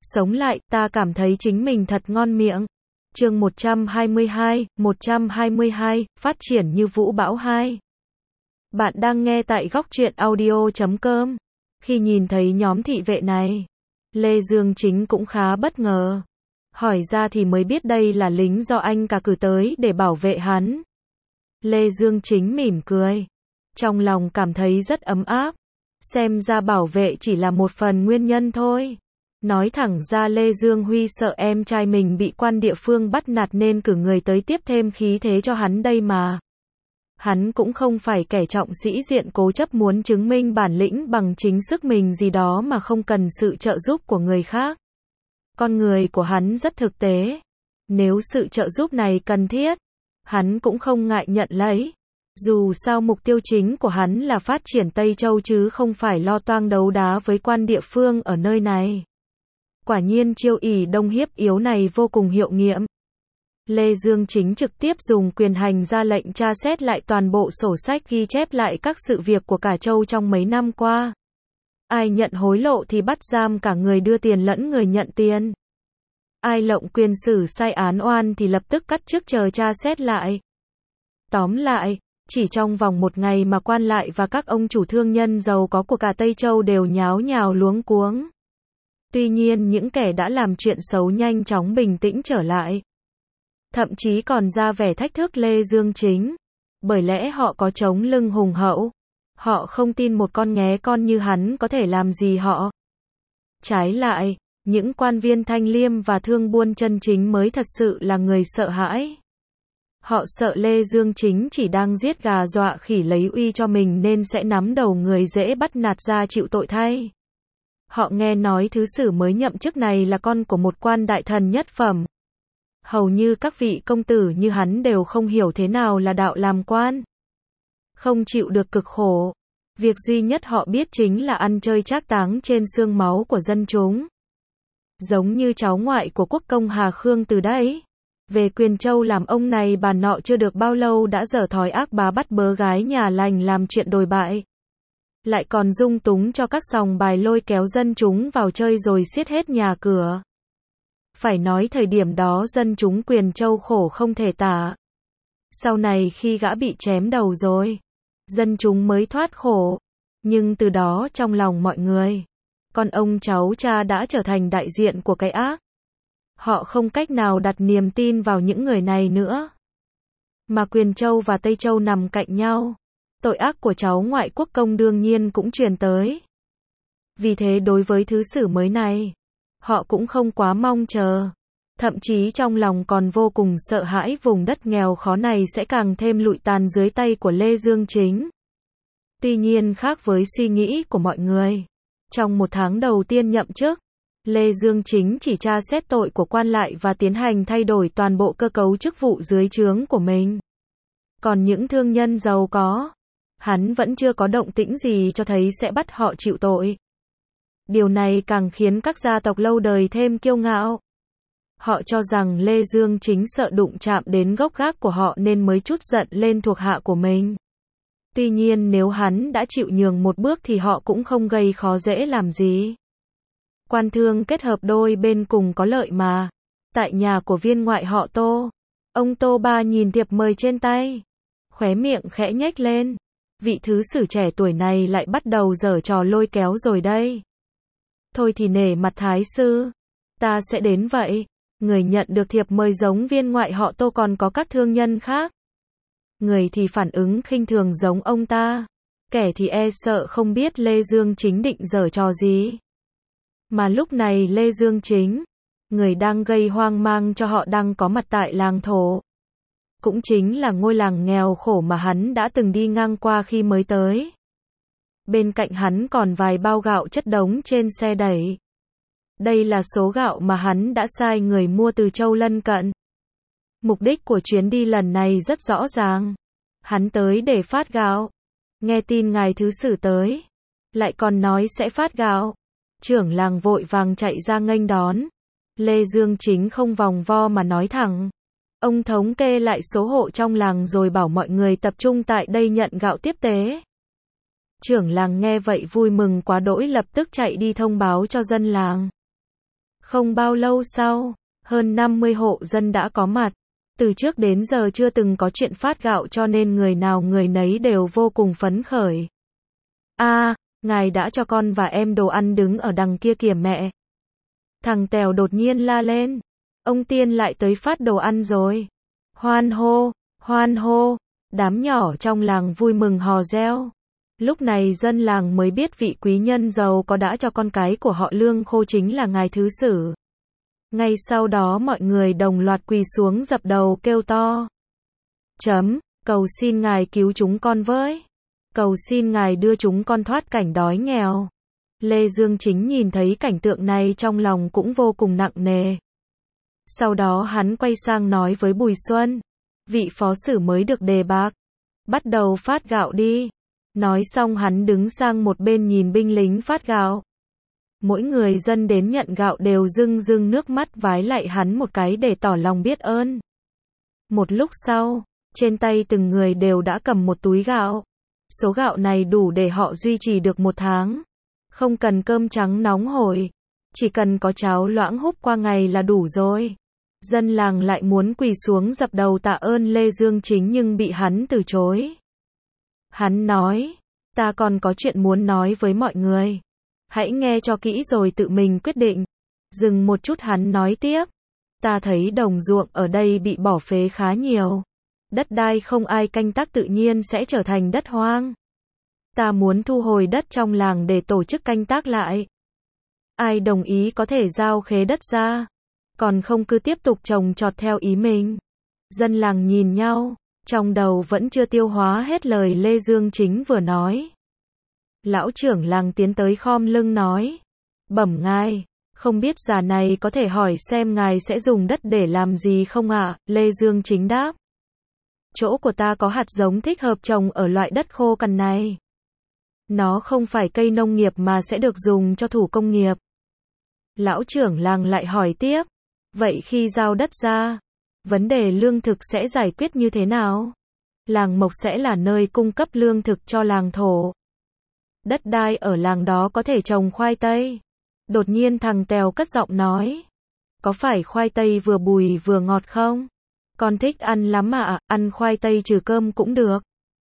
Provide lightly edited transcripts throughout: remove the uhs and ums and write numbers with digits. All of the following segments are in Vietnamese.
Sống lại, ta cảm thấy chính mình thật ngon miệng. Chương 122, phát triển như vũ bão 2. Bạn đang nghe tại góc truyện audio.com. Khi nhìn thấy nhóm thị vệ này, Lê Dương Chính cũng khá bất ngờ. Hỏi ra thì mới biết đây là lính do anh cả cử tới để bảo vệ hắn. Lê Dương Chính mỉm cười. Trong lòng cảm thấy rất ấm áp. Xem ra bảo vệ chỉ là một phần nguyên nhân thôi. Nói thẳng ra Lê Dương Huy sợ em trai mình bị quan địa phương bắt nạt nên cử người tới tiếp thêm khí thế cho hắn đây mà. Hắn cũng không phải kẻ trọng sĩ diện cố chấp muốn chứng minh bản lĩnh bằng chính sức mình gì đó mà không cần sự trợ giúp của người khác. Con người của hắn rất thực tế. Nếu sự trợ giúp này cần thiết, hắn cũng không ngại nhận lấy. Dù sao mục tiêu chính của hắn là phát triển Tây Châu chứ không phải lo toang đấu đá với quan địa phương ở nơi này. Quả nhiên chiêu ỷ đông hiếp yếu này vô cùng hiệu nghiệm. Lê Dương Chính trực tiếp dùng quyền hành ra lệnh tra xét lại toàn bộ sổ sách ghi chép lại các sự việc của cả châu trong mấy năm qua. Ai nhận hối lộ thì bắt giam cả người đưa tiền lẫn người nhận tiền. Ai lộng quyền xử sai án oan thì lập tức cắt chức chờ tra xét lại. Tóm lại, chỉ trong vòng một ngày mà quan lại và các ông chủ thương nhân giàu có của cả Tây Châu đều nháo nhào luống cuống. Tuy nhiên những kẻ đã làm chuyện xấu nhanh chóng bình tĩnh trở lại. Thậm chí còn ra vẻ thách thức Lê Dương Chính. Bởi lẽ họ có chống lưng hùng hậu. Họ không tin một con nghé con như hắn có thể làm gì họ. Trái lại, những quan viên thanh liêm và thương buôn chân chính mới thật sự là người sợ hãi. Họ sợ Lê Dương Chính chỉ đang giết gà dọa khỉ lấy uy cho mình nên sẽ nắm đầu người dễ bắt nạt ra chịu tội thay. Họ nghe nói thứ sử mới nhậm chức này là con của một quan đại thần nhất phẩm. Hầu như các vị công tử như hắn đều không hiểu thế nào là đạo làm quan. Không chịu được cực khổ. Việc duy nhất họ biết chính là ăn chơi trác táng trên xương máu của dân chúng. Giống như cháu ngoại của quốc công Hà Khương từ đấy. Về Quyền Châu làm ông này bà nọ chưa được bao lâu đã dở thói ác bá bắt bớ gái nhà lành làm chuyện đồi bại. Lại còn dung túng cho các sòng bài lôi kéo dân chúng vào chơi rồi xiết hết nhà cửa. Phải nói thời điểm đó dân chúng Quyền Châu khổ không thể tả. Sau này khi gã bị chém đầu rồi, dân chúng mới thoát khổ. Nhưng từ đó trong lòng mọi người, con ông cháu cha đã trở thành đại diện của cái ác. Họ không cách nào đặt niềm tin vào những người này nữa. Mà Quyền Châu và Tây Châu nằm cạnh nhau. Tội ác của cháu ngoại quốc công đương nhiên cũng truyền tới. Vì thế đối với thứ sử mới này, họ cũng không quá mong chờ. Thậm chí trong lòng còn vô cùng sợ hãi vùng đất nghèo khó này sẽ càng thêm lụi tàn dưới tay của Lê Dương Chính. Tuy nhiên khác với suy nghĩ của mọi người, trong một tháng đầu tiên nhậm chức, Lê Dương Chính chỉ tra xét tội của quan lại và tiến hành thay đổi toàn bộ cơ cấu chức vụ dưới trướng của mình. Còn những thương nhân giàu có, hắn vẫn chưa có động tĩnh gì cho thấy sẽ bắt họ chịu tội. Điều này càng khiến các gia tộc lâu đời thêm kiêu ngạo. Họ cho rằng Lê Dương Chính sợ đụng chạm đến gốc gác của họ nên mới trút giận lên thuộc hạ của mình. Tuy nhiên nếu hắn đã chịu nhường một bước thì họ cũng không gây khó dễ làm gì. Quan thương kết hợp đôi bên cùng có lợi mà. Tại nhà của viên ngoại họ Tô, ông Tô Ba nhìn thiệp mời trên tay, khóe miệng khẽ nhếch lên. Vị thứ sử trẻ tuổi này lại bắt đầu giở trò lôi kéo rồi đây. Thôi thì nể mặt thái sư, ta sẽ đến vậy. Người nhận được thiệp mời giống viên ngoại họ Tô còn có các thương nhân khác. Người thì phản ứng khinh thường giống ông ta. Kẻ thì e sợ không biết Lê Dương Chính định giở trò gì. Mà lúc này Lê Dương Chính, người đang gây hoang mang cho họ đang có mặt tại làng Thổ. Cũng chính là ngôi làng nghèo khổ mà hắn đã từng đi ngang qua khi mới tới. Bên cạnh hắn còn vài bao gạo chất đống trên xe đẩy. Đây là số gạo mà hắn đã sai người mua từ châu lân cận. Mục đích của chuyến đi lần này rất rõ ràng. Hắn tới để phát gạo. Nghe tin ngài thứ sử tới, lại còn nói sẽ phát gạo. Trưởng làng vội vàng chạy ra nghênh đón. Lê Dương Chính không vòng vo mà nói thẳng. Ông thống kê lại số hộ trong làng rồi bảo mọi người tập trung tại đây nhận gạo tiếp tế. Trưởng làng nghe vậy vui mừng quá đỗi lập tức chạy đi thông báo cho dân làng. Không bao lâu sau, hơn 50 hộ dân đã có mặt. Từ trước đến giờ chưa từng có chuyện phát gạo cho nên người nào người nấy đều vô cùng phấn khởi. Ngài đã cho con và em đồ ăn đứng ở đằng kia kìa mẹ. Thằng Tèo đột nhiên la lên. Ông Tiên lại tới phát đồ ăn rồi. Hoan hô, hoan hô. Đám nhỏ trong làng vui mừng hò reo. Lúc này dân làng mới biết vị quý nhân giàu có đã cho con cái của họ lương khô chính là ngài thứ sử. Ngay sau đó mọi người đồng loạt quỳ xuống dập đầu kêu to. Cầu xin ngài cứu chúng con với. Cầu xin ngài đưa chúng con thoát cảnh đói nghèo. Lê Dương Chính nhìn thấy cảnh tượng này trong lòng cũng vô cùng nặng nề. Sau đó hắn quay sang nói với Bùi Xuân. Vị phó sử mới được đề bạc. Bắt đầu phát gạo đi. Nói xong hắn đứng sang một bên nhìn binh lính phát gạo. Mỗi người dân đến nhận gạo đều rưng rưng nước mắt vái lạy hắn một cái để tỏ lòng biết ơn. Một lúc sau, trên tay từng người đều đã cầm một túi gạo. Số gạo này đủ để họ duy trì được một tháng. Không cần cơm trắng nóng hổi. Chỉ cần có cháo loãng húp qua ngày là đủ rồi. Dân làng lại muốn quỳ xuống dập đầu tạ ơn Lê Dương Chính nhưng bị hắn từ chối. Hắn nói, ta còn có chuyện muốn nói với mọi người. Hãy nghe cho kỹ rồi tự mình quyết định. Dừng một chút hắn nói tiếp. Ta thấy đồng ruộng ở đây bị bỏ phế khá nhiều. Đất đai không ai canh tác tự nhiên sẽ trở thành đất hoang. Ta muốn thu hồi đất trong làng để tổ chức canh tác lại. Ai đồng ý có thể giao khế đất ra. Còn không cứ tiếp tục trồng trọt theo ý mình. Dân làng nhìn nhau. Trong đầu vẫn chưa tiêu hóa hết lời Lê Dương Chính vừa nói. Lão trưởng làng tiến tới khom lưng nói. Bẩm ngài, không biết già này có thể hỏi xem ngài sẽ dùng đất để làm gì không ạ? Lê Dương Chính đáp. Chỗ của ta có hạt giống thích hợp trồng ở loại đất khô cằn này. Nó không phải cây nông nghiệp mà sẽ được dùng cho thủ công nghiệp. Lão trưởng làng lại hỏi tiếp. Vậy khi giao đất ra, vấn đề lương thực sẽ giải quyết như thế nào? Làng Mộc sẽ là nơi cung cấp lương thực cho làng Thổ. Đất đai ở làng đó có thể trồng khoai tây. Đột nhiên thằng Tèo cất giọng nói. Có phải khoai tây vừa bùi vừa ngọt không? Con thích ăn lắm ạ, ăn khoai tây trừ cơm cũng được.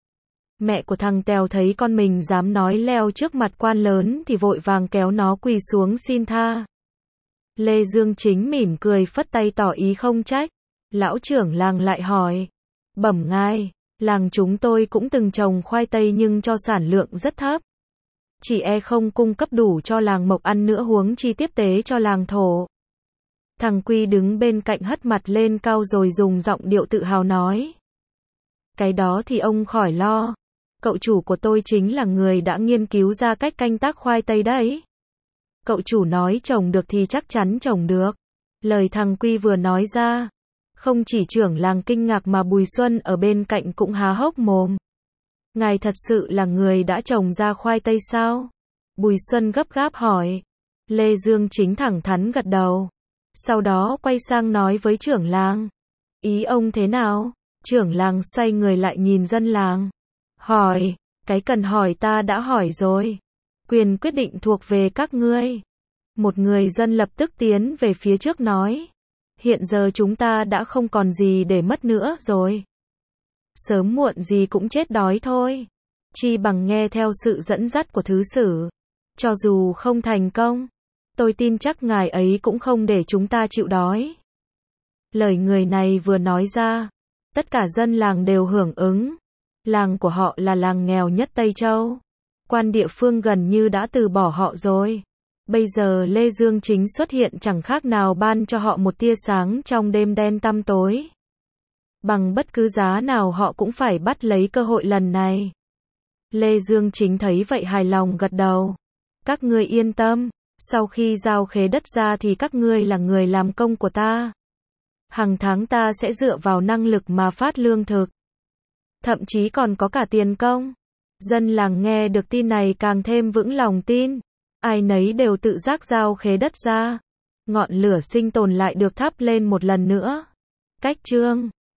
Mẹ của thằng Tèo thấy con mình dám nói leo trước mặt quan lớn thì vội vàng kéo nó quỳ xuống xin tha. Lê Dương Chính mỉm cười phất tay tỏ ý không trách. Lão trưởng làng lại hỏi. Bẩm ngài, làng chúng tôi cũng từng trồng khoai tây nhưng cho sản lượng rất thấp. Chỉ không cung cấp đủ cho làng Mộc ăn nữa huống chi tiếp tế cho làng Thổ. Thằng Quy đứng bên cạnh hất mặt lên cao rồi dùng giọng điệu tự hào nói. Cái đó thì ông khỏi lo. Cậu chủ của tôi chính là người đã nghiên cứu ra cách canh tác khoai tây đấy. Cậu chủ nói trồng được thì chắc chắn trồng được. Lời thằng Quy vừa nói ra. Không chỉ trưởng làng kinh ngạc mà Bùi Xuân ở bên cạnh cũng há hốc mồm. Ngài thật sự là người đã trồng ra khoai tây sao? Bùi Xuân gấp gáp hỏi. Lê Dương Chính thẳng thắn gật đầu. Sau đó quay sang nói với trưởng làng. Ý ông thế nào? Trưởng làng xoay người lại nhìn dân làng. Hỏi, cái cần hỏi ta đã hỏi rồi. Quyền quyết định thuộc về các ngươi. Một người dân lập tức tiến về phía trước nói. Hiện giờ chúng ta đã không còn gì để mất nữa rồi. Sớm muộn gì cũng chết đói thôi. Chi bằng nghe theo sự dẫn dắt của thứ sử. Cho dù không thành công, tôi tin chắc ngài ấy cũng không để chúng ta chịu đói. Lời người này vừa nói ra, tất cả dân làng đều hưởng ứng. Làng của họ là làng nghèo nhất Tây Châu. Quan địa phương gần như đã từ bỏ họ rồi. Bây giờ Lê Dương Chính xuất hiện chẳng khác nào ban cho họ một tia sáng trong đêm đen tăm tối. Bằng bất cứ giá nào họ cũng phải bắt lấy cơ hội lần này. Lê Dương Chính thấy vậy hài lòng gật đầu. Các ngươi yên tâm, sau khi giao khế đất ra thì các ngươi là người làm công của ta. Hàng tháng ta sẽ dựa vào năng lực mà phát lương thực. Thậm chí còn có cả tiền công. Dân làng nghe được tin này càng thêm vững lòng tin. Ai nấy đều tự giác giao khế đất ra. Ngọn lửa sinh tồn lại được thắp lên một lần nữa. Cách chương